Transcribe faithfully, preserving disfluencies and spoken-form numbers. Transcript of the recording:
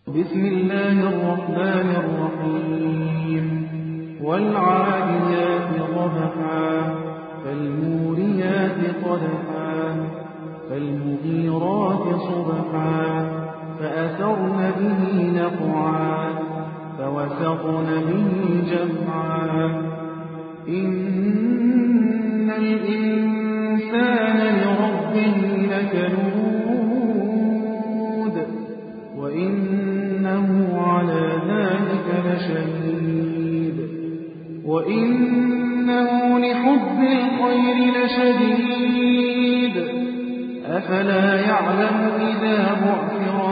بسم الله الرحمن الرحيم والعاديات ضبحا فالموريات قدحا فالمغيرات صبحا فأثرن به نقعا فوسطن به جمعا إن الإنسان لربه لكنود وإنه على ذلك لشهيد وإنه لحب الخير لشديد أفلا يعلم إذا بعثر